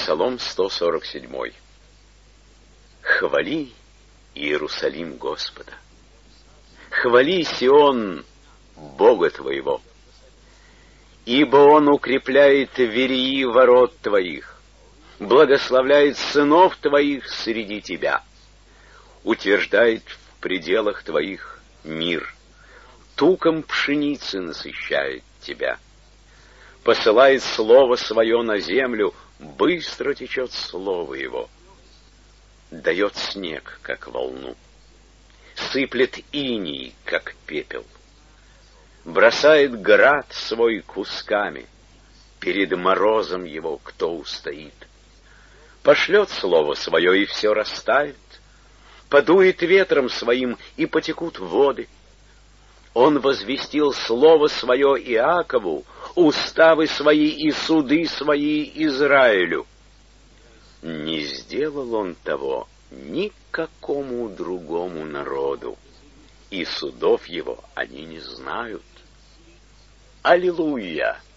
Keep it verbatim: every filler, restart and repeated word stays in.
Псалом сто сорок семь. Хвали, Иерусалим, Господа! Хвали, Сион, Бога твоего! Ибо Он укрепляет верии ворот твоих, благословляет сынов твоих среди тебя, утверждает в пределах твоих мир, туком пшеницы насыщает тебя, посылает слово свое на землю, быстро течет слово его, дает снег, как волну, сыплет иней, как пепел, бросает град свой кусками, перед морозом его кто устоит, пошлет слово свое, и все растает, подует ветром своим, и потекут воды. Он возвестил слово свое Иакову, уставы свои и суды свои Израилю. Не сделал он того никакому другому народу, и судов его они не знают. Аллилуйя!